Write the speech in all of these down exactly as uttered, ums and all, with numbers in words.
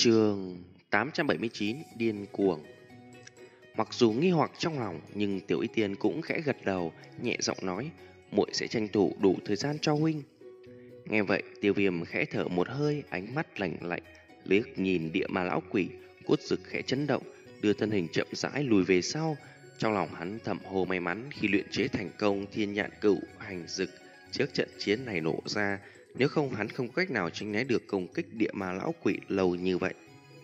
Chương tám trăm bảy mươi chín Điên cuồng. Mặc dù nghi hoặc trong lòng, nhưng Tiểu Y Tiên cũng khẽ gật đầu, nhẹ giọng nói, muội sẽ tranh thủ đủ thời gian cho huynh. Nghe vậy, Tiêu Viêm khẽ thở một hơi, ánh mắt lạnh lạnh, liếc nhìn địa ma lão quỷ, cốt rực khẽ chấn động, đưa thân hình chậm rãi lùi về sau. Trong lòng hắn thầm hồ may mắn khi luyện chế thành công thiên nhạn cửu hành dực trước trận chiến này nổ ra, nếu không hắn không có cách nào tránh né được công kích địa ma lão quỷ lâu như vậy.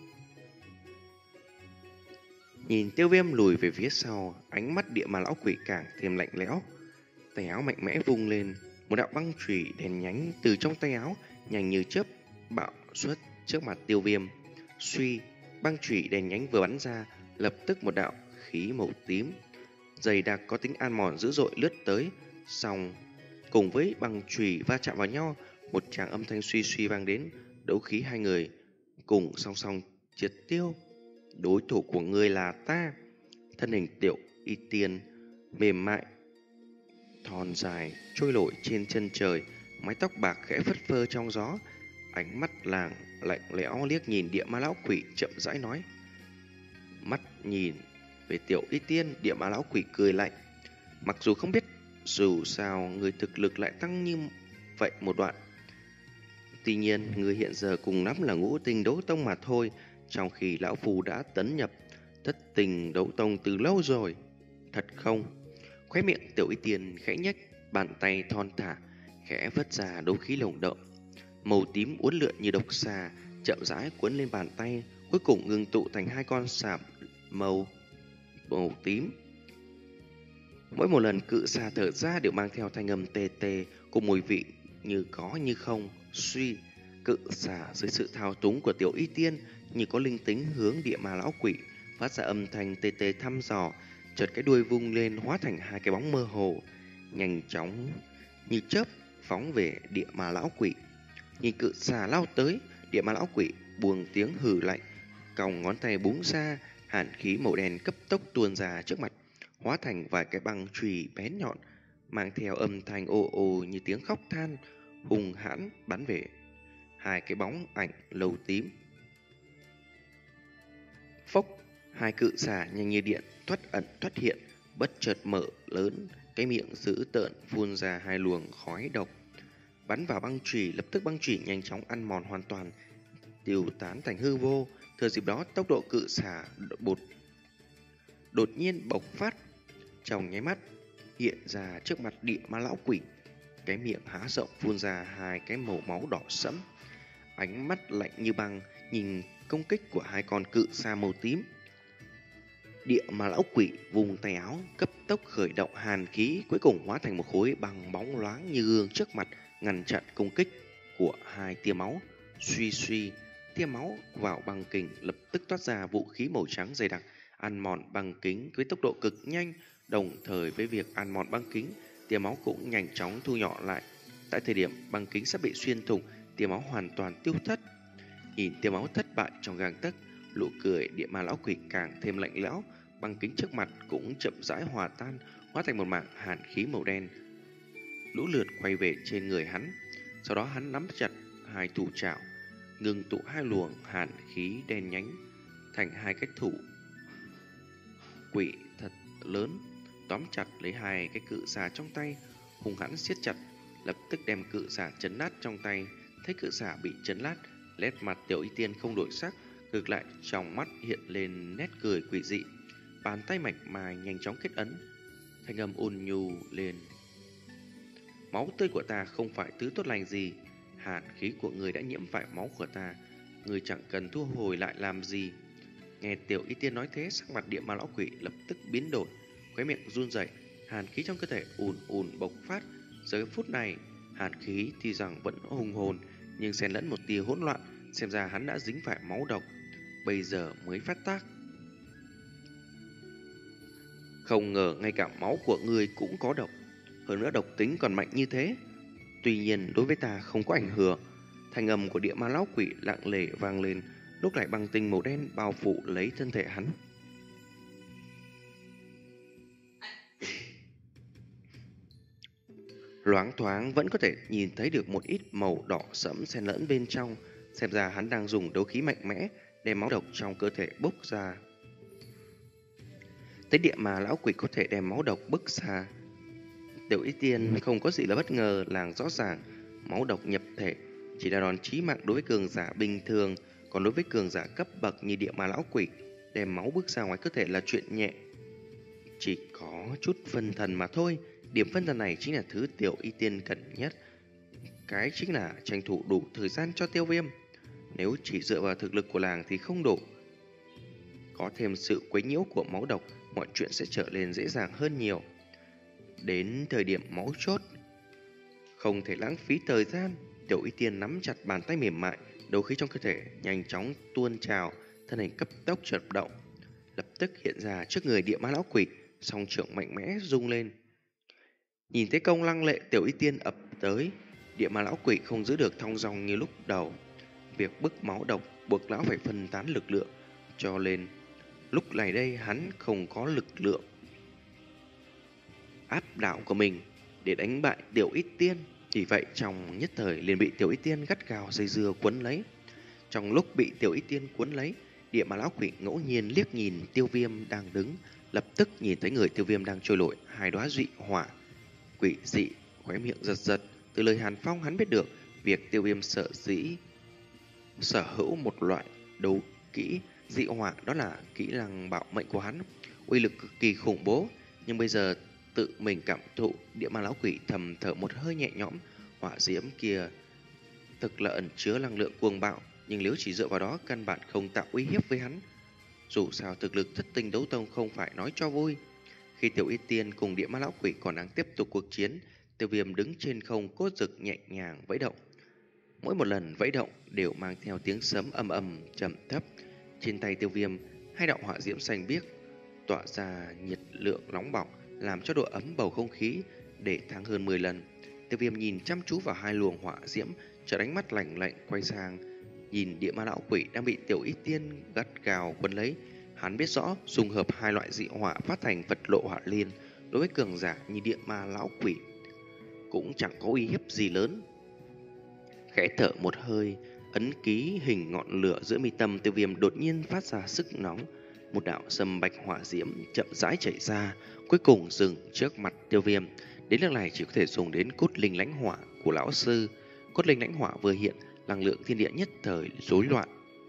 Nhìn Tiêu Viêm lùi về phía sau, ánh mắt địa ma lão quỷ càng thêm lạnh lẽo. Tay áo mạnh mẽ vung lên, một đạo băng chùy đèn nhánh từ trong tay áo nhanh như chớp bạo xuất trước mặt Tiêu Viêm. Suy, băng chùy đèn nhánh vừa bắn ra, lập tức một đạo khí màu tím dày đặc có tính an mòn dữ dội lướt tới, xong cùng với băng chùy va chạm vào nhau, một tràng âm thanh suy suy vang đến, đấu khí hai người cùng song song triệt tiêu. Đối thủ của ngươi là ta. Thân hình Tiểu Y Tiên mềm mại thon dài trôi nổi trên chân trời, mái tóc bạc khẽ phất phơ trong gió, ánh mắt làng lạnh lẽo liếc nhìn địa ma lão quỷ, chậm rãi nói. Mắt nhìn về Tiểu Y Tiên, địa ma lão quỷ cười lạnh, mặc dù không biết dù sao người thực lực lại tăng như vậy một đoạn. Tuy nhiên, người hiện giờ cùng lắm là ngũ tình đấu tông mà thôi, trong khi lão phù đã tấn nhập thất tình đấu tông từ lâu rồi. Thật không? Khóe miệng Tiểu Y Tiên khẽ nhếch, bàn tay thon thả khẽ vất ra đấu khí lồng động, màu tím uốn lượn như độc xà, chậm rãi cuốn lên bàn tay, cuối cùng ngưng tụ thành hai con sạm màu màu tím. Mỗi một lần cự xà thở ra đều mang theo thanh âm tê tê cùng mùi vị như có như không. Suy, cự xà dưới sự thao túng của Tiểu Y Tiên như có linh tính hướng địa ma lão quỷ, phát ra âm thanh tê tê thăm dò, chợt cái đuôi vung lên hóa thành hai cái bóng mơ hồ, nhanh chóng như chớp phóng về địa ma lão quỷ. Nhìn cự xà lao tới, địa ma lão quỷ buông tiếng hừ lạnh, còng ngón tay búng ra, hàn khí màu đen cấp tốc tuôn ra trước mặt, hóa thành vài cái băng chùy bén nhọn, mang theo âm thanh ồ ồ như tiếng khóc than, hung hãn bắn về hai cái bóng ảnh lầu tím. Phốc, hai cự xà nhanh như điện thoát ẩn thoát hiện, bất chợt mở lớn cái miệng dữ tợn, phun ra hai luồng khói độc bắn vào băng chùy. Lập tức băng chùy nhanh chóng ăn mòn hoàn toàn, tiêu tán thành hư vô. Thừa dịp đó, tốc độ cự xà bột đột nhiên bộc phát, trong nháy mắt hiện ra trước mặt địa ma lão quỷ, cái miệng há rộng phun ra hai cái màu máu đỏ sẫm, ánh mắt lạnh như băng nhìn công kích của hai con cự xà màu tím. Địa ma lão quỷ vùng tay áo cấp tốc khởi động hàn khí, cuối cùng hóa thành một khối băng bóng loáng như gương trước mặt, ngăn chặn công kích của hai tia máu. Suy suy, tia máu vào băng kính lập tức toát ra vũ khí màu trắng dày đặc, ăn mòn băng kính với tốc độ cực nhanh. Đồng thời với việc ăn mòn băng kính, tia máu cũng nhanh chóng thu nhỏ lại. Tại thời điểm băng kính sắp bị xuyên thủng, tia máu hoàn toàn tiêu thất. Nhìn tia máu thất bại trong gang tấc, nụ cười địa ma lão quỷ càng thêm lạnh lẽo, băng kính trước mặt cũng chậm rãi hòa tan, hóa thành một mảng hàn khí màu đen lũ lượt quay về trên người hắn. Sau đó hắn nắm chặt hai thủ trảo, ngừng tụ hai luồng hàn khí đen nhánh thành hai cái thủ quỷ thật lớn, tóm chặt lấy hai cái cự xà trong tay, hung hãn siết chặt, lập tức đem cự xà chấn nát trong tay. Thấy cự xà bị chấn nát, nét mặt Tiểu Y Tiên không đổi sắc, ngược lại trong mắt hiện lên nét cười quỷ dị, bàn tay mạch mài nhanh chóng kết ấn, thanh âm ôn nhu lên. Máu tươi của ta không phải thứ tốt lành gì, hàn khí của người đã nhiễm phải máu của ta, người chẳng cần thu hồi lại làm gì. Nghe Tiểu Y Tiên nói thế, sắc mặt địa ma lão quỷ lập tức biến đổi, khóe miệng run rẩy, hàn khí trong cơ thể ùn ùn bộc phát. Giờ phút này, hàn khí thì rằng vẫn hùng hồn, nhưng xen lẫn một tia hỗn loạn, xem ra hắn đã dính phải máu độc, bây giờ mới phát tác. Không ngờ ngay cả máu của ngươi cũng có độc, hơn nữa độc tính còn mạnh như thế. Tuy nhiên đối với ta không có ảnh hưởng. Thanh âm của địa ma lão quỷ lặng lẽ vang lên, lúc lại băng tinh màu đen bao phủ lấy thân thể hắn. Loáng thoáng vẫn có thể nhìn thấy được một ít màu đỏ sẫm xen lẫn bên trong, xem ra hắn đang dùng đấu khí mạnh mẽ đem máu độc trong cơ thể bốc ra. Thấy địa ma lão quỷ có thể đem máu độc bức ra, Tiểu Y Tiên không có gì là bất ngờ, làng rõ ràng máu độc nhập thể chỉ là đòn chí mạng đối với cường giả bình thường, còn đối với cường giả cấp bậc như địa ma lão quỷ, đem máu bước ra ngoài cơ thể là chuyện nhẹ, chỉ có chút phân thần mà thôi. Điểm phân thần này chính là thứ Tiểu Y Tiên cần nhất, cái chính là tranh thủ đủ thời gian cho Tiêu Viêm. Nếu chỉ dựa vào thực lực của làng thì không đủ, có thêm sự quấy nhiễu của máu độc, mọi chuyện sẽ trở nên dễ dàng hơn nhiều. Đến thời điểm máu chốt, không thể lãng phí thời gian. Tiểu Y Tiên nắm chặt bàn tay mềm mại, đấu khí trong cơ thể nhanh chóng tuôn trào, thân hình cấp tốc chợt động, lập tức hiện ra trước người địa ma lão quỷ, song trưởng mạnh mẽ rung lên. Nhìn thấy công lăng lệ Tiểu Y Tiên ập tới, địa ma lão quỷ không giữ được thong dong như lúc đầu. Việc bức máu độc buộc lão phải phân tán lực lượng, cho nên lúc này đây hắn không có lực lượng áp đảo của mình để đánh bại Tiểu Y Tiên. Vì vậy trong nhất thời liền bị Tiểu Y Tiên gắt gao dây dưa quấn lấy. Trong lúc bị Tiểu Y Tiên quấn lấy, địa ma lão quỷ ngẫu nhiên liếc nhìn Tiêu Viêm đang đứng, lập tức nhìn thấy người Tiêu Viêm đang trôi nổi hai đóa dị hỏa quỷ dị, khóe miệng giật giật. Từ lời Hàn Phong hắn biết được việc Tiêu Viêm sợ dĩ sở hữu một loại đấu kỹ dị hỏa, đó là kỹ năng bảo mệnh của hắn, uy lực cực kỳ khủng bố. Nhưng bây giờ tự mình cảm thụ, địa ma lão quỷ thầm thở một hơi nhẹ nhõm. Hỏa diễm kia thực là ẩn chứa năng lượng cuồng bạo, nhưng nếu chỉ dựa vào đó căn bản không tạo uy hiếp với hắn. Dù sao thực lực thất tinh đấu tông không phải nói cho vui. Khi Tiểu Y Tiên cùng địa ma lão quỷ còn đang tiếp tục cuộc chiến, Tiêu Viêm đứng trên không cốt rực nhẹ nhàng vẫy động. Mỗi một lần vẫy động đều mang theo tiếng sấm ầm ầm trầm thấp. Trên tay Tiêu Viêm, hai đạo hỏa diễm xanh biếc tỏa ra nhiệt lượng nóng bỏng, làm cho độ ấm bầu không khí để thăng hơn mười lần. Tiêu Viêm nhìn chăm chú vào hai luồng hỏa diễm, chợt ánh mắt lạnh lạnh quay sang nhìn địa ma lão quỷ đang bị Tiểu Y Tiên gắt gao quấn lấy. Hắn biết rõ dùng hợp hai loại dị hỏa phát thành vật lộ hỏa liên đối với cường giả như địa ma lão quỷ cũng chẳng có uy hiếp gì lớn. Khẽ thở một hơi, ấn ký hình ngọn lửa giữa mi tâm Tiêu Viêm đột nhiên phát ra sức nóng. Một đạo sâm bạch hỏa diễm chậm rãi chảy ra, cuối cùng dừng trước mặt Tiêu Viêm. Đến lúc này chỉ có thể dùng đến cốt linh lãnh hỏa của lão sư. Cốt linh lãnh hỏa vừa hiện, năng lượng thiên địa nhất thời rối loạn.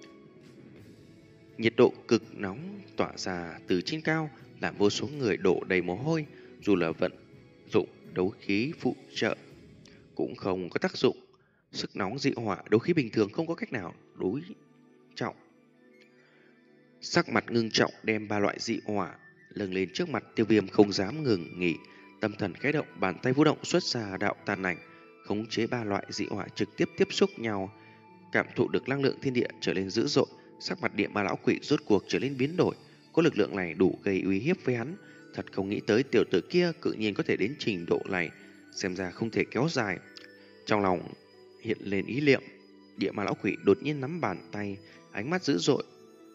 Nhiệt độ cực nóng tỏa ra từ trên cao, làm vô số người đổ đầy mồ hôi. Dù là vận dụng đấu khí phụ trợ cũng không có tác dụng. Sức nóng dị hỏa đấu khí bình thường không có cách nào đối trọng. Sắc mặt ngưng trọng đem ba loại dị hỏa lâng lên trước mặt Tiêu Viêm, không dám ngừng nghỉ. Tâm thần khẽ động, bàn tay vũ động xuất ra đạo tàn ảnh, khống chế ba loại dị hỏa trực tiếp tiếp xúc nhau. Cảm thụ được năng lượng thiên địa trở nên dữ dội, sắc mặt địa ma lão quỷ rốt cuộc trở nên biến đổi. Có lực lượng này đủ gây uy hiếp với hắn. Thật không nghĩ tới tiểu tử kia cự nhiên có thể đến trình độ này, xem ra không thể kéo dài. Trong lòng hiện lên ý niệm, địa ma lão quỷ đột nhiên nắm bàn tay, ánh mắt dữ dội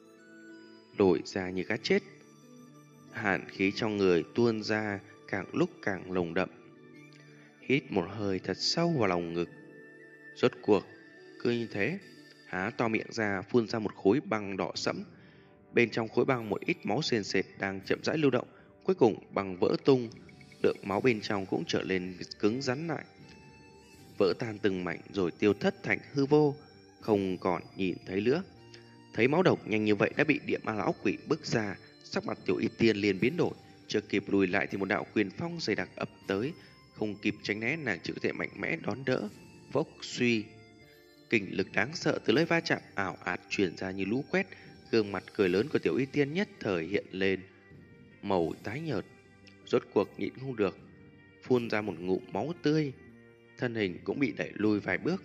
đổi ra như cá chết. Hàn khí trong người tuôn ra càng lúc càng nồng đậm. Hít một hơi thật sâu vào lòng ngực. Rốt cuộc cứ như thế, há to miệng ra phun ra một khối băng đỏ sẫm. Bên trong khối băng một ít máu sền sệt đang chậm rãi lưu động. Cuối cùng băng vỡ tung, lượng máu bên trong cũng trở nên cứng rắn lại, vỡ tan từng mảnh rồi tiêu thất thành hư vô, không còn nhìn thấy nữa. Thấy máu độc nhanh như vậy đã bị địa ma lão quỷ bức ra, sắc mặt Tiểu Y Tiên liền biến đổi. Chưa kịp lùi lại thì một đạo quyền phong dày đặc ập tới, không kịp tránh né, nàng chỉ có thể mạnh mẽ đón đỡ. Vốc suy, kình lực đáng sợ từ lưỡi va chạm ảo ạt truyền ra như lũ quét. Gương mặt cười lớn của Tiểu Y Tiên nhất thời hiện lên màu tái nhợt, rốt cuộc nhịn không được, phun ra một ngụm máu tươi, thân hình cũng bị đẩy lùi vài bước.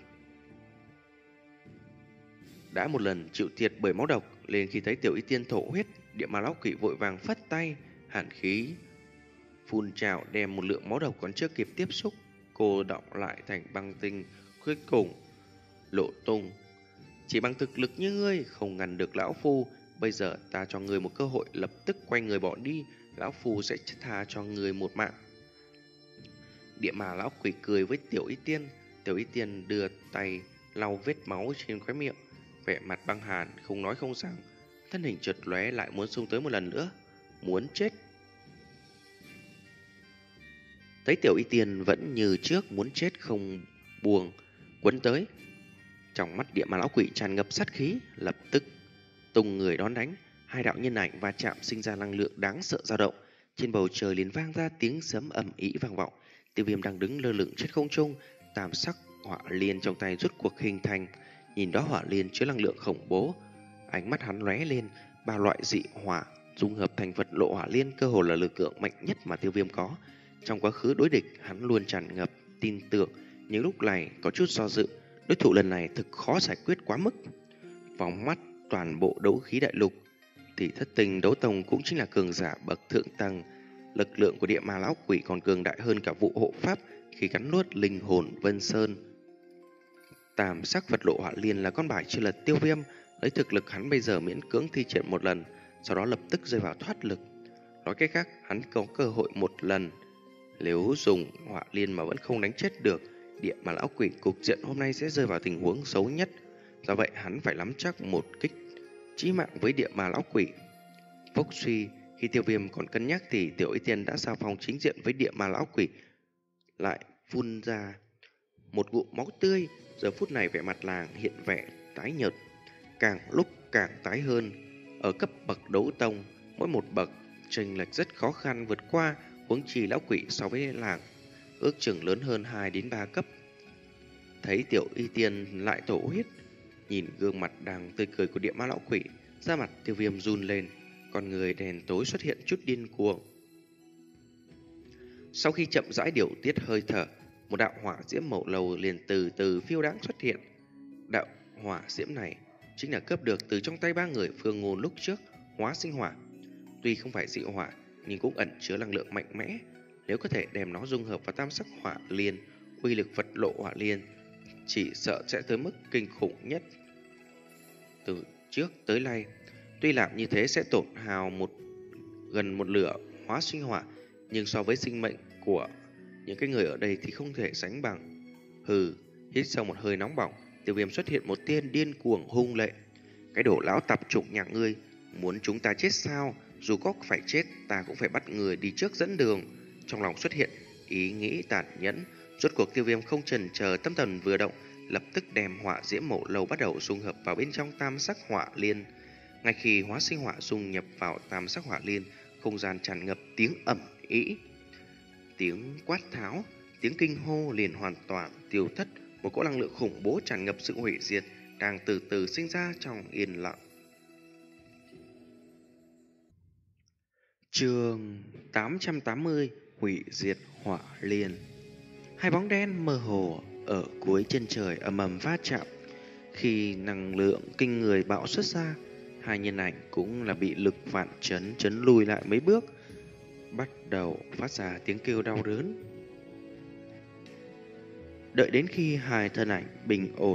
Đã một lần chịu thiệt bởi máu độc, liền khi thấy Tiểu Y Tiên thổ huyết, địa ma lão quỷ vội vàng phất tay, hàn khí phun trào đem một lượng máu độc còn chưa kịp tiếp xúc cô đọng lại thành băng tinh, cuối cùng lộ tung. Chỉ bằng thực lực như ngươi không ngăn được lão phu, bây giờ ta cho ngươi một cơ hội, lập tức quay người bỏ đi, lão phu sẽ tha cho ngươi một mạng. Địa ma lão quỷ cười với Tiểu Y Tiên. Tiểu Y Tiên đưa tay lau vết máu trên khóe miệng, vẻ mặt băng hàn, không nói không rằng, thân hình chợt lóe lại muốn xông tới một lần nữa, muốn chết. Thấy Tiểu Y Tiên vẫn như trước muốn chết không buông, quấn tới. Trong mắt Địa Ma lão quỷ tràn ngập sát khí, lập tức tung người đón đánh. Hai đạo nhân ảnh va chạm sinh ra năng lượng đáng sợ dao động. Trên bầu trời liền vang ra tiếng sấm ầm ĩ vang vọng. Tiêu Viêm đang đứng lơ lửng trên không trung, tam sắc hỏa liên trong tay rút cuộc hình thành. Nhìn đó hỏa liên chứa năng lượng khủng bố, ánh mắt hắn lóe lên, ba loại dị hỏa dung hợp thành vật lộ hỏa liên cơ hồ là lực lượng mạnh nhất mà Tiêu Viêm có. Trong quá khứ đối địch, hắn luôn tràn ngập tin tưởng, nhưng lúc này có chút do dự. Đối thủ lần này thực khó giải quyết quá mức. Phóng mắt toàn bộ đấu khí đại lục, thì thất tình đấu tông cũng chính là cường giả bậc thượng tầng. Lực lượng của Địa Ma lão quỷ còn cường đại hơn cả vụ hộ pháp khi gắn nuốt linh hồn Vân Sơn. Tam sắc vật lộ hỏa liên là con bài chưa lật Tiêu Viêm, lấy thực lực hắn bây giờ miễn cưỡng thi triển một lần, sau đó lập tức rơi vào thoát lực. Nói cách khác, hắn có cơ hội một lần. Nếu dùng hỏa liên mà vẫn không đánh chết được Địa Ma lão quỷ, cục diện hôm nay sẽ rơi vào tình huống xấu nhất. Do vậy hắn phải nắm chắc một kích chí mạng với Địa Ma lão quỷ. Phốc suy, khi Tiêu Viêm còn cân nhắc thì Tiểu Y Tiên đã giao phong chính diện với Địa Ma lão quỷ, lại phun ra một ngụm máu tươi. Giờ phút này vẻ mặt làng hiện vẻ tái nhợt, càng lúc càng tái hơn. Ở cấp bậc đấu tông, mỗi một bậc chênh lệch rất khó khăn vượt qua, huống chi lão quỷ so với làng ước chừng lớn hơn hai đến ba cấp. Thấy Tiểu Y Tiên lại thổ huyết, nhìn gương mặt đang tươi cười của Địa Ma lão quỷ, da mặt Tiêu Viêm run lên, con người đèn tối xuất hiện chút điên cuồng. Sau khi chậm rãi điều tiết hơi thở, một đạo hỏa diễm màu lầu liền từ từ phiêu đãng xuất hiện. Đạo hỏa diễm này chính là cướp được từ trong tay ba người Phương Ngôn lúc trước, hóa sinh hỏa. Tuy không phải dị hỏa, nhưng cũng ẩn chứa năng lượng mạnh mẽ. Nếu có thể đem nó dung hợp vào tam sắc hỏa liên, uy lực vật lộ hỏa liên chỉ sợ sẽ tới mức kinh khủng nhất từ trước tới nay. Tuy làm như thế sẽ tổn hao một gần một nửa hóa sinh hỏa, nhưng so với sinh mệnh của những cái người ở đây thì không thể sánh bằng. Hừ, hít sau một hơi nóng bỏng, Tiêu Viêm xuất hiện một tiên điên cuồng hung lệ. Cái đổ lão tạp chủng nhà ngươi, muốn chúng ta chết sao? Dù có phải chết, ta cũng phải bắt người đi trước dẫn đường. Trong lòng xuất hiện ý nghĩ tàn nhẫn. Rốt cuộc Tiêu Viêm không chần chờ, tâm thần vừa động, lập tức đem hỏa diễm màu lầu bắt đầu dung hợp vào bên trong tam sắc hỏa liên. Ngay khi hóa sinh hỏa dung nhập vào tam sắc hỏa liên, không gian tràn ngập tiếng ầm ĩ, tiếng quát tháo, tiếng kinh hô liền hoàn toàn tiêu thất. Một cỗ năng lượng khủng bố tràn ngập sự hủy diệt đang từ từ sinh ra trong yên lặng. Chương tám trăm tám mươi: Hủy diệt hỏa liên. Hai bóng đen mơ hồ ở cuối chân trời ầm ầm va chạm. Khi năng lượng kinh người bạo xuất ra, hai nhân ảnh cũng là bị lực vạn chấn chấn lùi lại mấy bước, bắt đầu phát ra tiếng kêu đau đớn. Đợi đến khi hai thân ảnh bình ổn,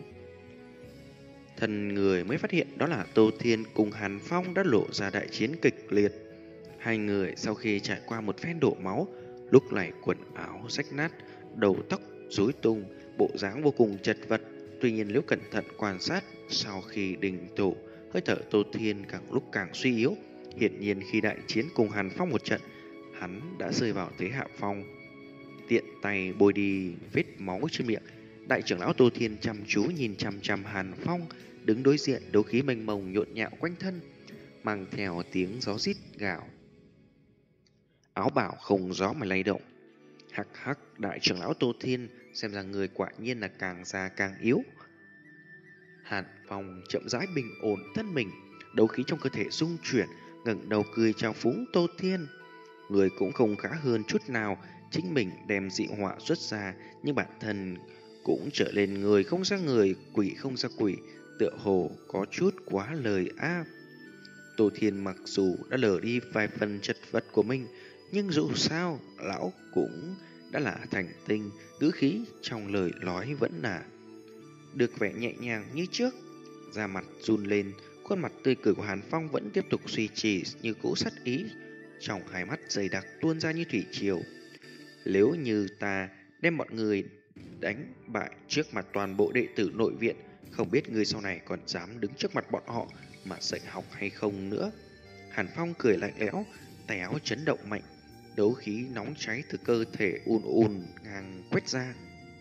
thân người mới phát hiện đó là Tô Thiên cùng Hàn Phong đã lộ ra đại chiến kịch liệt. Hai người sau khi trải qua một phen đổ máu, lúc này quần áo rách nát, đầu tóc rối tung, bộ dáng vô cùng chật vật. Tuy nhiên nếu cẩn thận quan sát, sau khi đình tụ, hơi thở Tô Thiên càng lúc càng suy yếu. Hiển nhiên khi đại chiến cùng Hàn Phong một trận, hắn đã rơi vào thế hạ phong. Tiện tay bôi đi vết máu trên miệng, đại trưởng lão Tô Thiên chăm chú nhìn chăm chăm Hàn Phong, đứng đối diện, đấu khí mênh mông nhộn nhạo quanh thân, mang theo tiếng gió rít gào. Áo bào không gió mà lay động. Hắc hắc, đại trưởng lão Tô Thiên xem ra người quả nhiên là càng già càng yếu. Hàn Phong chậm rãi bình ổn thân mình, đấu khí trong cơ thể rung chuyển, ngẩng đầu cười chào phúng Tô Thiên. Người cũng không khá hơn chút nào, chính mình đem dị họa xuất ra, nhưng bản thân cũng trở lên người không ra người, quỷ không ra quỷ, tựa hồ có chút quá lời áp. Tô Thiên mặc dù đã lờ đi vài phần chật vật của mình, nhưng dù sao lão cũng đã là thành tinh, ngữ khí trong lời nói vẫn là được vẻ nhẹ nhàng như trước. Da mặt run lên, khuôn mặt tươi cười của Hàn Phong vẫn tiếp tục duy trì như cũ sát ý, trong hai mắt dày đặc tuôn ra như thủy triều. Nếu như ta đem mọi người đánh bại trước mặt toàn bộ đệ tử nội viện, Không biết ngươi sau này còn dám đứng trước mặt bọn họ mà dạy học hay không nữa. Hàn Phong cười lạnh lẽo, tay áo chấn động mạnh, đấu khí nóng cháy từ cơ thể ùn ùn ngang quét ra,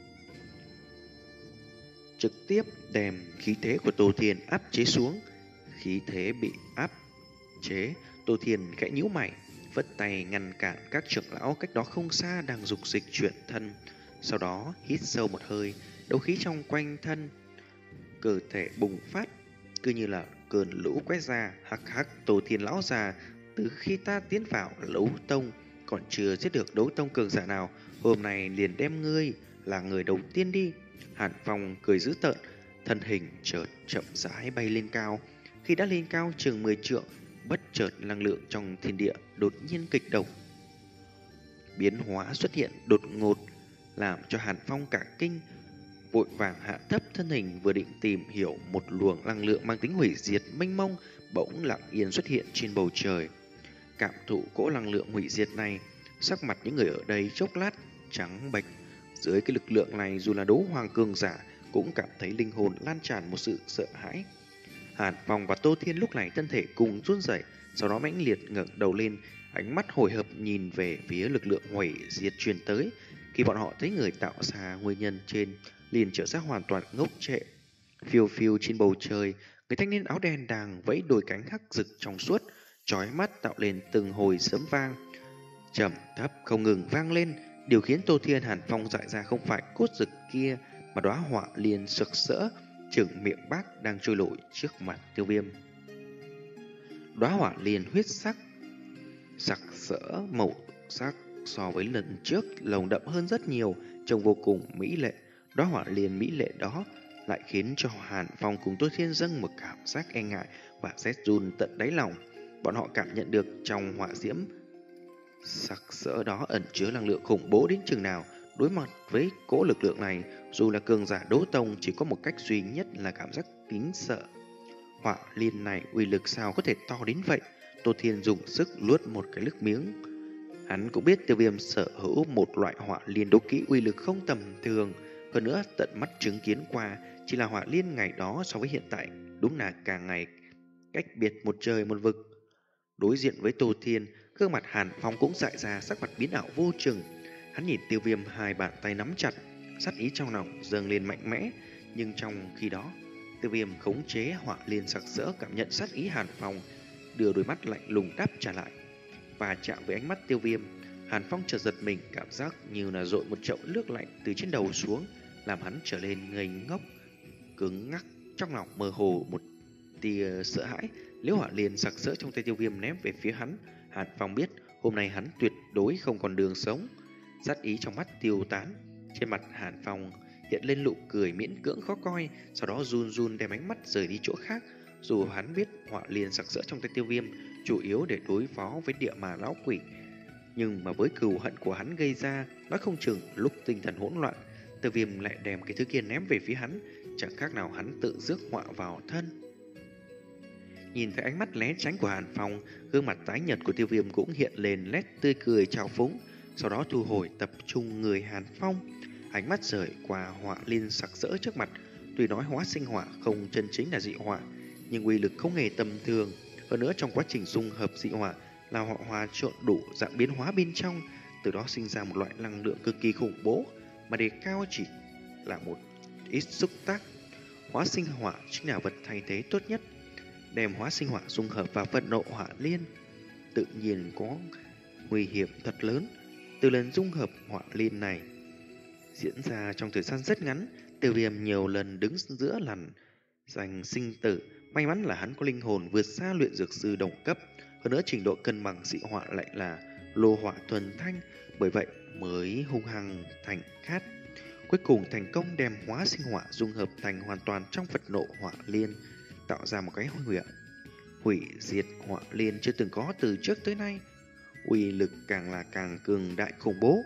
trực tiếp đem khí thế của Tô Thiên áp chế xuống. Khí thế bị áp chế, Tô Thiên khẽ nhíu mày, vất tay ngăn cản các trưởng lão cách đó không xa đang dục dịch chuyển thân. Sau đó hít sâu một hơi, đấu khí trong quanh thân cơ thể bùng phát, cứ như là cơn lũ quét ra. Hắc hắc, Tô Thiên lão già, từ khi ta tiến vào đấu tông còn chưa giết được đấu tông cường giả nào, hôm nay liền đem ngươi là người đầu tiên đi. Hàn Phong cười dữ tợn, thân hình chợt chậm rãi bay lên cao. Khi đã lên cao chừng mười trượng, bất chợt năng lượng trong thiên địa đột nhiên kịch động, biến hóa xuất hiện đột ngột, làm cho Hàn Phong cả kinh, vội vàng hạ thấp thân hình, vừa định tìm hiểu một luồng năng lượng mang tính hủy diệt mênh mông, bỗng lặng yên xuất hiện trên bầu trời. Cảm thụ cỗ năng lượng hủy diệt này, sắc mặt những người ở đây chốc lát trắng bệch. Dưới cái lực lượng này, dù là đấu hoàng cường giả cũng cảm thấy linh hồn lan tràn một sự sợ hãi. Hàn Phong và Tô Thiên lúc này thân thể cùng run rẩy, sau đó mãnh liệt ngẩng đầu lên, ánh mắt hồi hộp nhìn về phía lực lượng hủy diệt truyền tới. Khi bọn họ thấy người tạo ra nguyên nhân trên, liền trở ra hoàn toàn ngốc trệ. Phiêu phiêu trên bầu trời, người thanh niên áo đen đang vẫy đôi cánh hắc rực trong suốt, chói mắt tạo lên từng hồi sấm vang trầm thấp không ngừng vang lên. Điều khiến Tô Thiên Hàn Phong dại ra không phải cốt rực kia, mà đóa hỏa liền sực sỡ chừng miệng bác đang trôi nổi trước mặt Tiêu Viêm. Đóa hỏa liền huyết sắc, sặc sỡ màu sắc so với lần trước lồng đậm hơn rất nhiều, trông vô cùng mỹ lệ. Đóa hỏa liền mỹ lệ đó lại khiến cho Hàn Phong cùng Tô Thiên dâng một cảm giác e ngại và rét run tận đáy lòng. Bọn họ cảm nhận được trong hỏa diễm sặc sỡ đó ẩn chứa năng lượng khủng bố đến chừng nào. Đối mặt với cỗ lực lượng này, dù là cường giả đấu tông chỉ có một cách duy nhất là cảm giác kính sợ. Hỏa liên này uy lực sao có thể to đến vậy? Tô Thiên dùng sức luốt một cái nước miếng. Hắn cũng biết Tiêu Viêm sở hữu một loại hỏa liên đấu kỹ uy lực không tầm thường, hơn nữa tận mắt chứng kiến qua, chỉ là hỏa liên ngày đó so với hiện tại đúng là càng ngày cách biệt một trời một vực. Đối diện với Tô Thiên, gương mặt Hàn Phong cũng dại ra, sắc mặt biến ảo vô chừng. Hắn nhìn Tiêu Viêm hai bàn tay nắm chặt, sát ý trong lòng dâng lên mạnh mẽ. Nhưng trong khi đó, Tiêu Viêm khống chế hỏa liên sặc sỡ, cảm nhận sát ý Hàn Phong, đưa đôi mắt lạnh lùng đáp trả lại. Và chạm với ánh mắt Tiêu Viêm, Hàn Phong chợt giật mình, cảm giác như là dội một chậu nước lạnh từ trên đầu xuống, làm hắn trở lên ngây ngốc, cứng ngắc, trong lòng mơ hồ một tia sợ hãi. Liễu hỏa liên sặc sỡ trong tay Tiêu Viêm ném về phía hắn, Hàn Phong biết hôm nay hắn tuyệt đối không còn đường sống. Sát ý trong mắt tiêu tán, trên mặt Hàn Phong hiện lên nụ cười miễn cưỡng khó coi, sau đó run run đem ánh mắt rời đi chỗ khác. Dù hắn biết hỏa liên sặc sỡ trong tay Tiêu Viêm chủ yếu để đối phó với địa mà lão quỷ, nhưng mà với cừu hận của hắn gây ra, nói không chừng lúc tinh thần hỗn loạn, Tiêu Viêm lại đem cái thứ kia ném về phía hắn, chẳng khác nào hắn tự rước họa vào thân. Nhìn thấy ánh mắt né tránh của Hàn Phong, gương mặt tái nhợt của Tiêu Viêm cũng hiện lên nét tươi cười trào phúng, sau đó thu hồi tập trung người Hàn Phong, ánh mắt rời qua hỏa liên sặc sỡ trước mặt. Tuy nói hóa sinh hỏa không chân chính là dị hỏa, nhưng uy lực không hề tầm thường. Hơn nữa trong quá trình dung hợp dị hỏa là hỏa hòa trộn đủ dạng biến hóa bên trong, từ đó sinh ra một loại năng lượng cực kỳ khủng bố, mà đề cao chỉ là một ít xúc tác. Hóa sinh hỏa chính là vật thay thế tốt nhất. Đem hóa sinh hỏa dung hợp vào vận nộ hỏa liên, tự nhiên có nguy hiểm thật lớn. Từ lần dung hợp hỏa liên này diễn ra trong thời gian rất ngắn, Tiêu Viêm nhiều lần đứng giữa làn giành sinh tử. May mắn là hắn có linh hồn vượt xa luyện dược sư đồng cấp, hơn nữa trình độ cân bằng dị hỏa lại là lô hỏa thuần thanh, bởi vậy mới hung hăng thành khát. Cuối cùng thành công đem hóa sinh hỏa dung hợp thành hoàn toàn trong Phật nộ hỏa liên, tạo ra một cái hủy hủy diệt hỏa liên chưa từng có từ trước tới nay. Uy lực càng là càng cường đại khủng bố.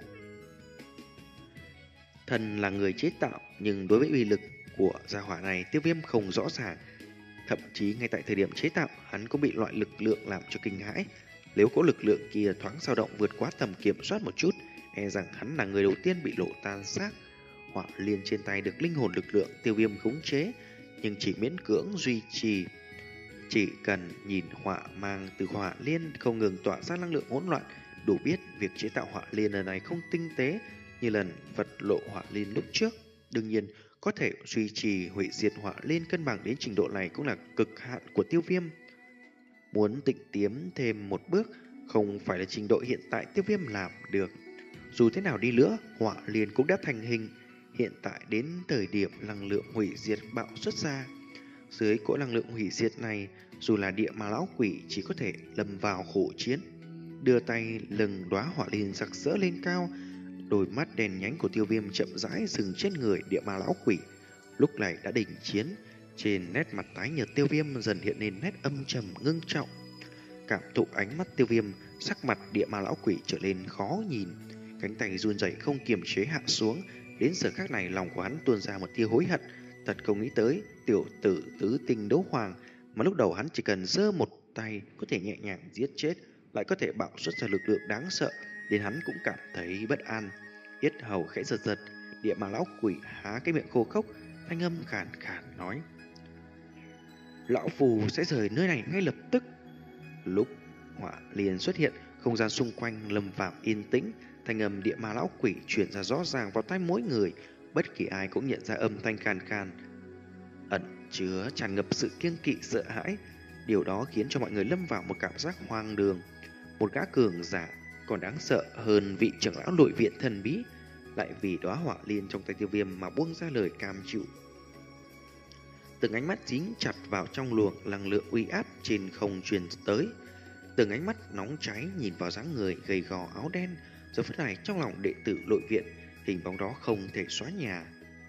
Thần là người chế tạo, nhưng đối với uy lực của gia hỏa này, Tiêu Viêm không rõ ràng. Thậm chí ngay tại thời điểm chế tạo, hắn cũng bị loại lực lượng làm cho kinh hãi. Nếu có lực lượng kia thoáng dao động vượt quá tầm kiểm soát một chút, e rằng hắn là người đầu tiên bị lộ tan xác. Hỏa liên trên tay được linh hồn lực lượng Tiêu Viêm khống chế, nhưng chỉ miễn cưỡng duy trì. Chỉ cần nhìn họa mang từ hỏa liên không ngừng tỏa ra năng lượng hỗn loạn, đủ biết việc chế tạo hỏa liên lần này không tinh tế như lần vật lộ hỏa liên lúc trước. Đương nhiên, có thể duy trì hủy diệt hỏa liên cân bằng đến trình độ này cũng là cực hạn của Tiêu Viêm. Muốn tịnh tiến thêm một bước, không phải là trình độ hiện tại Tiêu Viêm làm được. Dù thế nào đi nữa, hỏa liên cũng đã thành hình. Hiện tại đến thời điểm năng lượng hủy diệt bạo xuất ra. Dưới cỗ năng lượng hủy diệt này, dù là địa ma lão quỷ chỉ có thể lâm vào khổ chiến. Đưa tay lừng đóa hỏa liên rực rỡ lên cao, đôi mắt đèn nhánh của Tiêu Viêm chậm rãi dừng trên người địa ma lão quỷ. Lúc này đã đình chiến, trên nét mặt tái nhợt Tiêu Viêm dần hiện lên nét âm trầm ngưng trọng. Cảm thụ ánh mắt Tiêu Viêm, sắc mặt địa ma lão quỷ trở nên khó nhìn, cánh tay run rẩy không kiềm chế hạ xuống. Đến giờ khắc này lòng của hắn tuôn ra một tia hối hận, thật không nghĩ tới tiểu tử tứ tinh đấu hoàng mà lúc đầu hắn chỉ cần giơ một tay có thể nhẹ nhàng giết chết, lại có thể bạo xuất ra lực lượng đáng sợ, đến hắn cũng cảm thấy bất an. Yết hầu khẽ giật giật, địa ma lão quỷ há cái miệng khô khốc, thanh âm khàn khàn nói: "Lão phù sẽ rời nơi này ngay lập tức." Lúc hỏa liền xuất hiện, không gian xung quanh lâm vào yên tĩnh, thanh âm địa ma lão quỷ truyền ra rõ ràng vào tai mỗi người, bất kỳ ai cũng nhận ra âm thanh khàn khàn ẩn chứa tràn ngập sự kiêng kỵ sợ hãi. Điều đó khiến cho mọi người lâm vào một cảm giác hoang đường. Một gã cường giả còn đáng sợ hơn vị trưởng lão nội viện thần bí, lại vì đóa hỏa liên trong tay Tiêu Viêm mà buông ra lời cam chịu. Từng ánh mắt dính chặt vào trong luồng năng lượng uy áp trên không truyền tới. Từng ánh mắt nóng cháy nhìn vào dáng người gầy gò áo đen. Giờ phút này trong lòng đệ tử nội viện, hình bóng đó không thể xóa nhòa.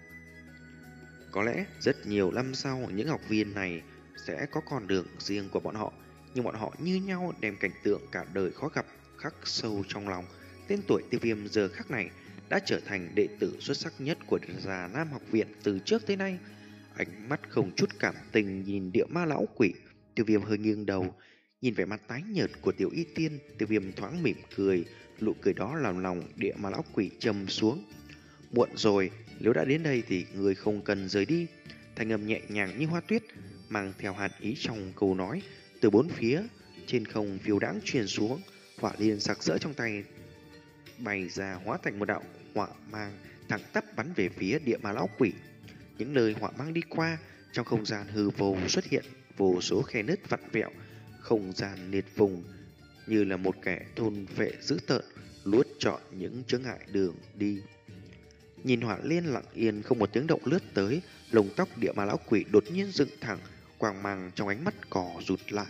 Có lẽ rất nhiều năm sau, những học viên này sẽ có con đường riêng của bọn họ, nhưng bọn họ như nhau đem cảnh tượng cả đời khó gặp khắc sâu trong lòng. Tên tuổi Tiêu Viêm giờ khắc này đã trở thành đệ tử xuất sắc nhất của Già Nam học viện từ trước tới nay. Ánh mắt không chút cảm tình nhìn địa ma lão quỷ, Tiêu Viêm hơi nghiêng đầu, nhìn vẻ mặt tái nhợt của Tiểu Y Tiên, Tiêu Viêm thoáng mỉm cười, nụ cười đó làm lòng địa ma lão quỷ trầm xuống. Muộn rồi, nếu đã đến đây thì người không cần rời đi. Thanh âm nhẹ nhàng như hoa tuyết, mang theo hàn ý trong câu nói, từ bốn phía trên không phiêu đãng truyền xuống. Hỏa liên sặc sỡ trong tay bày ra hóa thành một đạo hỏa mang thẳng tắp bắn về phía địa ma lão quỷ. Những nơi hỏa mang đi qua, trong không gian hư vô xuất hiện vô số khe nứt vặn vẹo, không gian liệt vùng như là một kẻ thôn vệ dữ tợn luốt trọn những chướng ngại đường đi. Nhìn hỏa liên lặng yên không một tiếng động lướt tới, lông tóc địa ma lão quỷ đột nhiên dựng thẳng, quang mang trong ánh mắt cò rụt lại.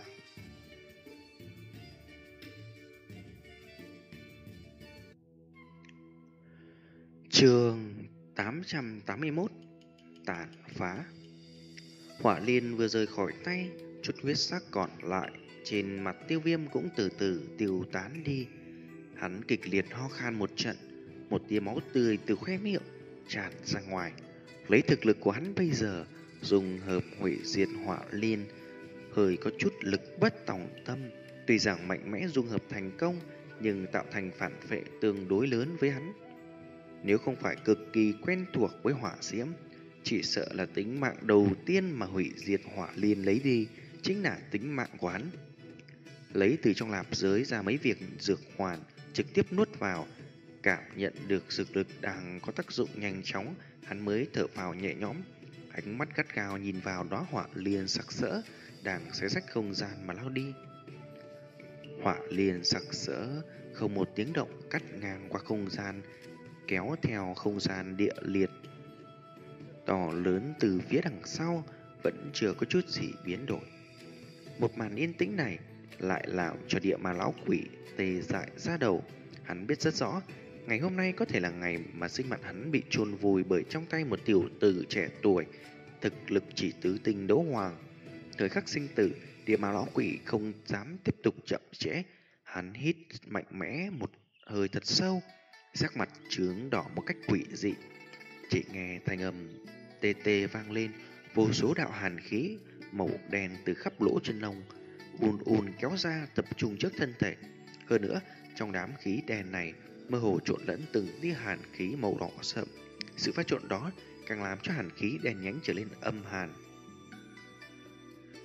Chương tám trăm tám mươi mốt. Tàn phá. Hỏa liên vừa rời khỏi tay, chút huyết sắc còn lại trên mặt Tiêu Viêm cũng từ từ tiêu tán đi. Hắn kịch liệt ho khan một trận, một tia máu tươi từ khóe miệng tràn ra ngoài. Lấy thực lực của hắn bây giờ, dùng hợp hủy diệt hỏa liên hơi có chút lực bất tòng tâm. Tuy rằng mạnh mẽ dung hợp thành công, nhưng tạo thành phản phệ tương đối lớn với hắn. Nếu không phải cực kỳ quen thuộc với hỏa diễm, chỉ sợ là tính mạng đầu tiên mà hủy diệt hỏa liên lấy đi chính là tính mạng của hắn. Lấy từ trong lạp giới ra mấy việc dược hoàn, trực tiếp nuốt vào, cảm nhận được dược lực đang có tác dụng nhanh chóng, hắn mới thở phào nhẹ nhõm. Ánh mắt gắt gao nhìn vào đóa hỏa liên sặc sỡ đang xé rách không gian mà lao đi. Hỏa liên sặc sỡ không một tiếng động cắt ngang qua không gian, kéo theo không gian địa liệt to lớn từ phía đằng sau, vẫn chưa có chút gì biến đổi. Một màn yên tĩnh này lại làm cho địa ma lão quỷ tê dại ra đầu. Hắn biết rất rõ, ngày hôm nay có thể là ngày mà sinh mạng hắn bị chôn vùi bởi trong tay một tiểu tử trẻ tuổi, thực lực chỉ tứ tinh đấu hoàng. Thời khắc sinh tử, địa ma lão quỷ không dám tiếp tục chậm trễ. Hắn hít mạnh mẽ một hơi thật sâu, sắc mặt chướng đỏ một cách quỷ dị. Chỉ nghe thanh âm tê tê vang lên, vô số đạo hàn khí màu đen từ khắp lỗ chân lông ùn ùn kéo ra tập trung trước thân thể. Hơn nữa, trong đám khí đen này mơ hồ trộn lẫn từng tia hàn khí màu đỏ sậm. Sự pha trộn đó càng làm cho hàn khí đen nhánh trở lên âm hàn.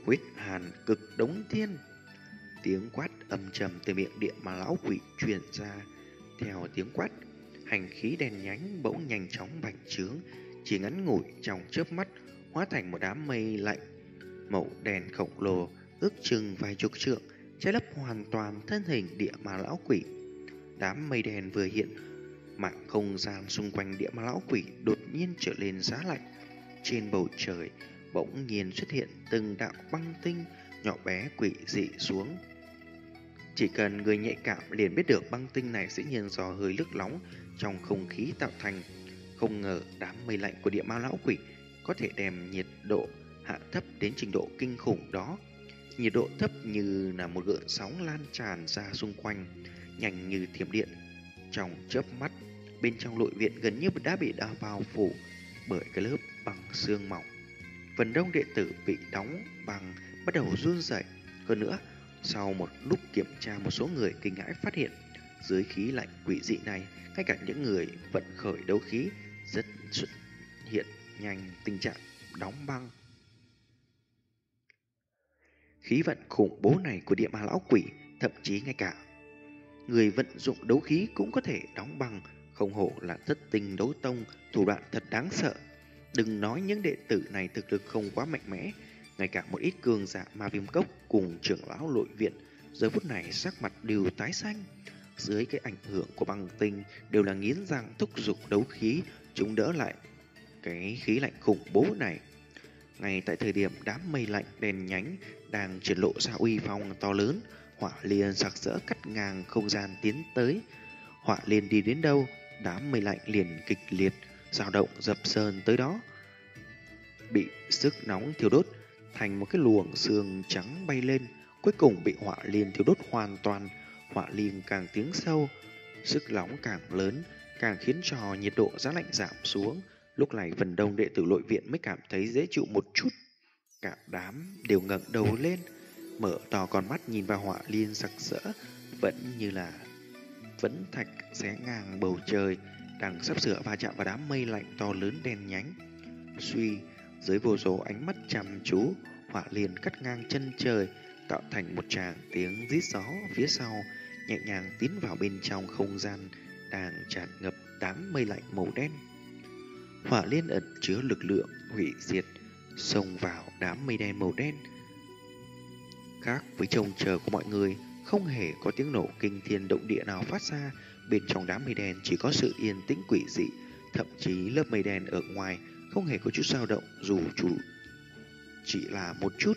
Huyết hàn cực đống thiên. Tiếng quát âm trầm từ miệng địa ma lão quỷ truyền ra. Theo tiếng quát, hành khí đen nhánh bỗng nhanh chóng bành trướng, chỉ ngắn ngủi trong chớp mắt hóa thành một đám mây lạnh màu đen khổng lồ, ước chừng vài chục trượng, che lấp hoàn toàn thân hình địa ma lão quỷ. Đám mây đen vừa hiện, mảng không gian xung quanh địa ma lão quỷ đột nhiên trở lên giá lạnh. Trên bầu trời bỗng nhiên xuất hiện từng đạo băng tinh nhỏ bé quỷ dị xuống. Chỉ cần người nhạy cảm liền biết được băng tinh này dĩ nhiên do hơi nước nóng trong không khí tạo thành. Không ngờ đám mây lạnh của địa ma lão quỷ có thể đem nhiệt độ hạ thấp đến trình độ kinh khủng đó. Nhiệt độ thấp như là một gợn sóng lan tràn ra xung quanh, nhanh như thiểm điện. Trong chớp mắt, bên trong nội viện gần như đã bị đào bao phủ bởi cái lớp bằng xương mỏng. Phần đông đệ tử bị đóng bằng bắt đầu run rẩy. Hơn nữa, sau một lúc kiểm tra, một số người kinh hãi phát hiện dưới khí lạnh quỷ dị này, ngay cả những người vận khởi đấu khí rất xuất hiện nhanh tình trạng đóng băng. Khí vận khủng bố này của địa ma lão quỷ, thậm chí ngay cả người vận dụng đấu khí cũng có thể đóng băng. Không hổ là thất tinh đấu tông, thủ đoạn thật đáng sợ. Đừng nói những đệ tử này thực lực không quá mạnh mẽ, ngay cả một ít cường giả ma viêm cốc cùng trưởng lão nội viện giờ phút này sắc mặt đều tái xanh. Dưới cái ảnh hưởng của băng tinh đều là nghiến răng thúc giục đấu khí chống đỡ lại cái khí lạnh khủng bố này. Ngay tại thời điểm đám mây lạnh đen nhánh đang triển lộ ra uy phong to lớn, hỏa liên sặc sỡ cắt ngang không gian tiến tới. Hỏa liên đi đến đâu, đám mây lạnh liền kịch liệt dao động dập sơn tới đó, bị sức nóng thiêu đốt thành một cái luồng sương trắng bay lên, cuối cùng bị hỏa liên thiêu đốt hoàn toàn. Hỏa liên càng tiến sâu, sức nóng càng lớn, càng khiến cho nhiệt độ giá lạnh giảm xuống. Lúc này phần đông đệ tử nội viện mới cảm thấy dễ chịu một chút. Cả đám đều ngẩng đầu lên, mở to con mắt nhìn vào hỏa liên sặc sỡ, vẫn như là vẫn thạch xé ngang bầu trời, đang sắp sửa va chạm vào đám mây lạnh to lớn đen nhánh. Suy, dưới vô số ánh mắt chăm chú, hỏa liên cắt ngang chân trời, tạo thành một tràng tiếng rít gió phía sau, nhẹ nhàng tiến vào bên trong không gian đang tràn ngập đám mây lạnh màu đen. Hỏa liên ẩn chứa lực lượng hủy diệt, xông vào đám mây đen màu đen. Khác với trông chờ của mọi người, không hề có tiếng nổ kinh thiên động địa nào phát ra. Bên trong đám mây đen chỉ có sự yên tĩnh quỷ dị, thậm chí lớp mây đen ở ngoài không hề có chút dao động, dù chủ chỉ là một chút.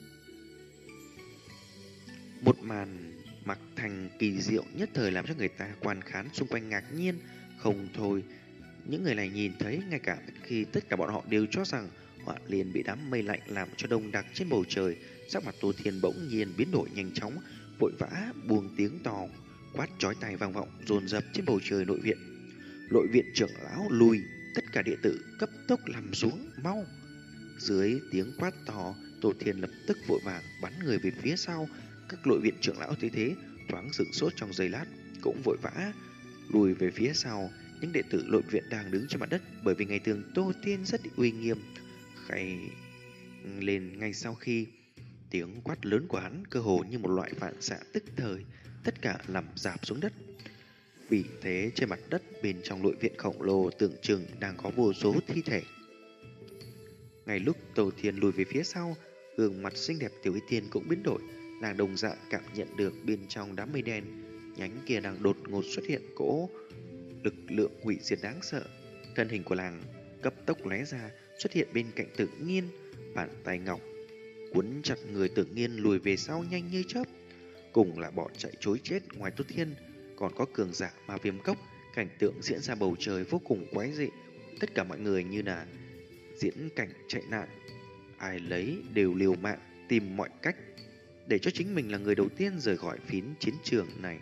Một màn mặc thành kỳ diệu nhất thời làm cho người ta quan khán xung quanh ngạc nhiên không thôi. Những người này nhìn thấy, ngay cả khi tất cả bọn họ đều cho rằng hỏa liên bị đám mây lạnh làm cho đông đặc trên bầu trời, sắc mặt Tô Thiên bỗng nhiên biến đổi nhanh chóng, vội vã buông tiếng to, quát chói tai vang vọng dồn dập trên bầu trời nội viện. Nội viện trưởng lão lùi, tất cả đệ tử cấp tốc nằm xuống, mau! Dưới tiếng quát to, Tô Thiên lập tức vội vàng bắn người về phía sau. Các nội viện trưởng lão thấy thế, thoáng sửng sốt trong giây lát, cũng vội vã lùi về phía sau. Những đệ tử nội viện đang đứng trên mặt đất, bởi vì ngày thường Tô Thiên rất uy nghiêm, khay lên ngay sau khi tiếng quát lớn của hắn, cơ hồ như một loại phản xạ tức thời, tất cả nằm rạp xuống đất. Vì thế trên mặt đất bên trong nội viện khổng lồ tưởng chừng đang có vô số thi thể. Ngay lúc Tô Thiên lùi về phía sau, gương mặt xinh đẹp Tiểu Y Tiên cũng biến đổi. Nàng đồng dạng cảm nhận được bên trong đám mây đen nhánh kia đang đột ngột xuất hiện cỗ lực lượng hủy diệt đáng sợ. Thân hình của nàng cấp tốc lóe ra, xuất hiện bên cạnh Tự Nhiên, bàn tay ngọc cuốn chặt người Tự Nhiên lùi về sau nhanh như chớp. Cùng là bọn chạy trối chết, ngoài Tô Thiên còn có cường giả ma viêm cốc. Cảnh tượng diễn ra bầu trời vô cùng quái dị, tất cả mọi người như là diễn cảnh chạy nạn, ai lấy đều liều mạng tìm mọi cách để cho chính mình là người đầu tiên rời khỏi phiến chiến trường này.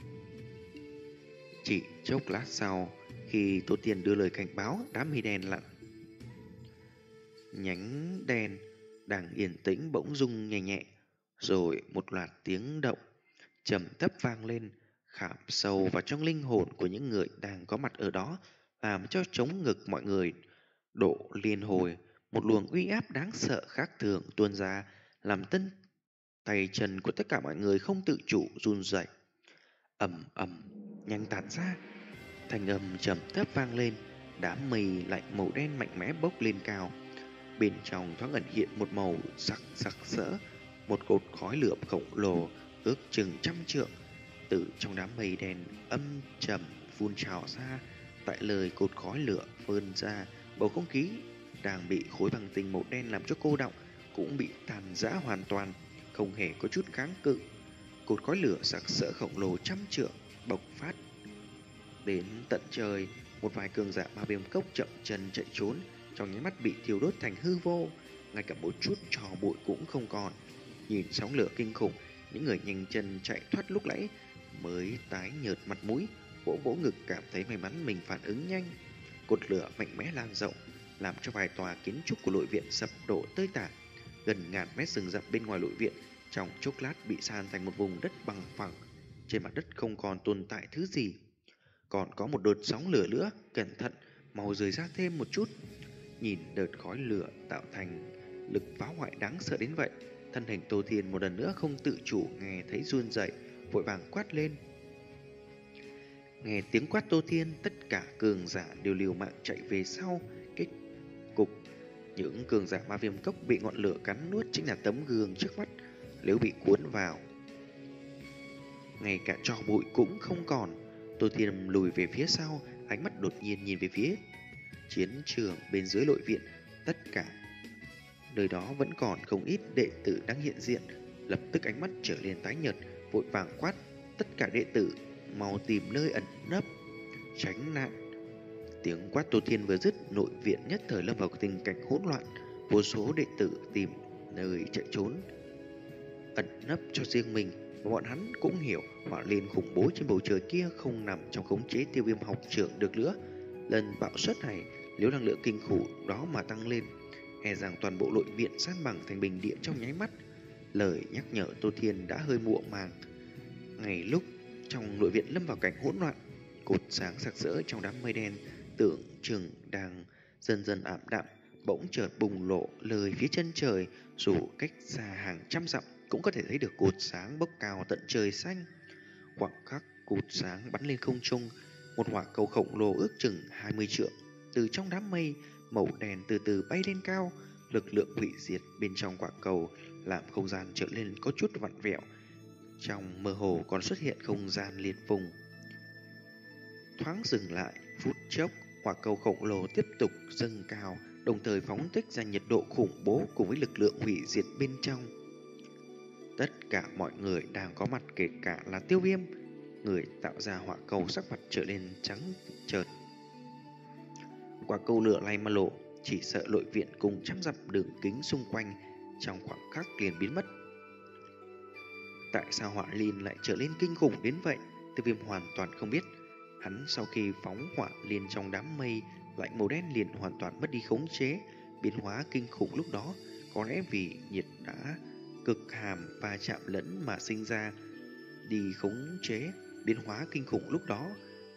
Chỉ chốc lát sau, khi Tô Thiên đưa lời cảnh báo, đám mây đen lặng nhánh đen đang yên tĩnh bỗng rung nhẹ nhẹ, rồi một loạt tiếng động trầm thấp vang lên, khảm sâu vào trong linh hồn của những người đang có mặt ở đó, làm cho trống ngực mọi người độ liên hồi. Một luồng uy áp đáng sợ khác thường tuôn ra, làm tân tay chân của tất cả mọi người không tự chủ run rẩy. Ầm ầm, nhanh tản ra, thanh âm trầm thấp vang lên, đám mây lạnh màu đen mạnh mẽ bốc lên cao. Bên trong thoáng ẩn hiện một màu sắc sặc sỡ, một cột khói lửa khổng lồ ước chừng trăm trượng từ trong đám mây đen âm trầm phun trào ra. Tại lời cột khói lửa phơn ra, bầu không khí đang bị khối băng tinh màu đen làm cho cô đọng cũng bị tàn rã hoàn toàn, không hề có chút kháng cự. Cột khói lửa sặc sỡ khổng lồ trăm trượng bộc phát đến tận trời. Một vài cường giả ma viêm cốc chậm chân chạy trốn, trong nháy mắt bị thiêu đốt thành hư vô, ngay cả một chút tro bụi cũng không còn. Nhìn sóng lửa kinh khủng, những người nhanh chân chạy thoát lúc nãy mới tái nhợt mặt mũi, vỗ vỗ ngực cảm thấy may mắn mình phản ứng nhanh. Cột lửa mạnh mẽ lan rộng, làm cho vài tòa kiến trúc của nội viện sập đổ tơi tả. Gần ngàn mét rừng rậm bên ngoài nội viện trong chốc lát bị san thành một vùng đất bằng phẳng, trên mặt đất không còn tồn tại thứ gì. Còn có một đợt sóng lửa nữa, cẩn thận, mau rời ra thêm một chút. Nhìn đợt khói lửa tạo thành lực phá hoại đáng sợ đến vậy, thân hình Tô Thiên một lần nữa không tự chủ nghe thấy run rẩy, vội vàng quát lên. Nghe tiếng quát Tô Thiên, tất cả cường giả đều liều mạng chạy về sau. Kết cục, những cường giả ma viêm cốc bị ngọn lửa cắn nuốt chính là tấm gương trước mắt. Nếu bị cuốn vào, ngay cả tro bụi cũng không còn. Tô Thiên lùi về phía sau, ánh mắt đột nhiên nhìn về phía chiến trường bên dưới nội viện. Tất cả nơi đó vẫn còn không ít đệ tử đang hiện diện. Lập tức ánh mắt trở lên tái nhợt, vội vàng quát tất cả đệ tử mau tìm nơi ẩn nấp, tránh nạn. Tiếng quát Tô Thiên vừa dứt, nội viện nhất thời lâm vào tình cảnh hỗn loạn. Vô số đệ tử tìm nơi chạy trốn, ẩn nấp cho riêng mình. Và bọn hắn cũng hiểu hỏa liên khủng bố trên bầu trời kia không nằm trong khống chế Tiêu Viêm học trưởng được nữa. Lần bạo suất này, nếu năng lượng kinh khủng đó mà tăng lên, e rằng toàn bộ nội viện san bằng thành bình địa trong nháy mắt. Lời nhắc nhở Tô Thiên đã hơi muộn màng. Ngay lúc trong nội viện lâm vào cảnh hỗn loạn, cột sáng sặc sỡ trong đám mây đen tưởng chừng đang dần dần ảm đạm, bỗng chợt bùng lộ lời phía chân trời. Dù cách xa hàng trăm dặm cũng có thể thấy được cột sáng bốc cao tận trời xanh. Khoảng khắc cột sáng bắn lên không trung, một hỏa cầu khổng lồ ước chừng hai mươi trượng từ trong đám mây màu đen từ từ bay lên cao. Lực lượng hủy diệt bên trong quả cầu làm không gian trở lên có chút vặn vẹo. Trong mơ hồ còn xuất hiện không gian liệt vùng. Thoáng dừng lại phút chốc, quả cầu khổng lồ tiếp tục dâng cao, đồng thời phóng thích ra nhiệt độ khủng bố cùng với lực lượng hủy diệt bên trong. Tất cả mọi người đang có mặt, kể cả là Tiêu Viêm, người tạo ra hỏa cầu, sắc mặt trở lên trắng chợt. Quả cầu lửa này mà lộ, chỉ sợ nội viện cùng trăm dặm đường kính xung quanh trong khoảng khắc liền biến mất. Tại sao hỏa liên lại trở lên kinh khủng đến vậy? Tiêu Viêm hoàn toàn không biết. Hắn sau khi phóng hỏa liên trong đám mây lạnh màu đen liền hoàn toàn mất đi khống chế. Biến hóa kinh khủng lúc đó có lẽ vì nhiệt đã cực hàm và chạm lẫn mà sinh ra. Đi khống chế, biến hóa kinh khủng lúc đó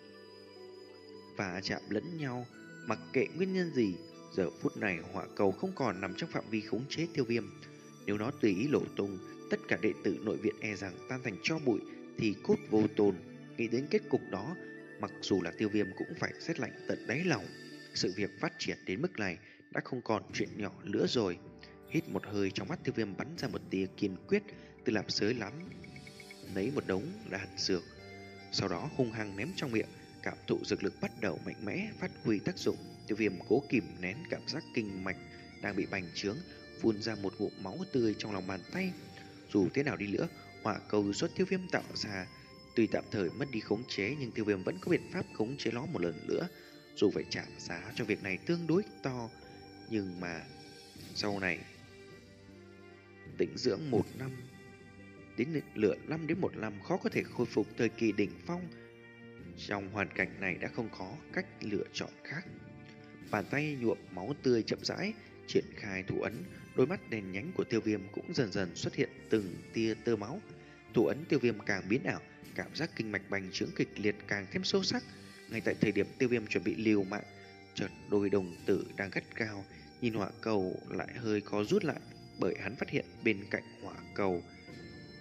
và chạm lẫn nhau. Mặc kệ nguyên nhân gì, giờ phút này hỏa cầu không còn nằm trong phạm vi khống chế Tiêu Viêm. Nếu nó tùy ý nổ tung, tất cả đệ tử nội viện e rằng tan thành tro bụi thì cốt vô tồn. Nghĩ đến kết cục đó, mặc dù là Tiêu Viêm cũng phải rét lạnh tận đáy lòng. Sự việc phát triển đến mức này đã không còn chuyện nhỏ nữa rồi. Hít một hơi, trong mắt Tiêu Viêm bắn ra một tia kiên quyết, từ lạp sới lắm lấy một đống đan dược, sau đó hung hăng ném trong miệng. Cảm thụ dược lực bắt đầu mạnh mẽ phát huy tác dụng. Tiêu Viêm cố kìm nén cảm giác kinh mạch đang bị bành trướng, phun ra một ngụm máu tươi trong lòng bàn tay. Dù thế nào đi nữa, hỏa cầu do Tiêu Viêm tạo ra tuy tạm thời mất đi khống chế, nhưng Tiêu Viêm vẫn có biện pháp khống chế nó một lần nữa. Dù phải trả giá cho việc này tương đối to, nhưng mà sau này tĩnh dưỡng một năm đến lửa năm đến một năm khó có thể khôi phục thời kỳ đỉnh phong. Trong hoàn cảnh này đã không có cách lựa chọn khác. Bàn tay nhuộm máu tươi chậm rãi triển khai thủ ấn, đôi mắt đèn nhánh của Tiêu Viêm cũng dần dần xuất hiện từng tia tơ máu. Thủ ấn Tiêu Viêm càng biến ảo, cảm giác kinh mạch bành trướng kịch liệt càng thêm sâu sắc. Ngay tại thời điểm Tiêu Viêm chuẩn bị liều mạng, chợt đôi đồng tử đang gắt cao, nhìn hỏa cầu lại hơi có rút lại, bởi hắn phát hiện bên cạnh hỏa cầu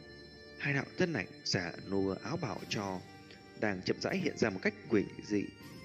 hai đạo thân ảnh giả nua áo bảo cho đang chậm rãi hiện ra một cách quỷ dị.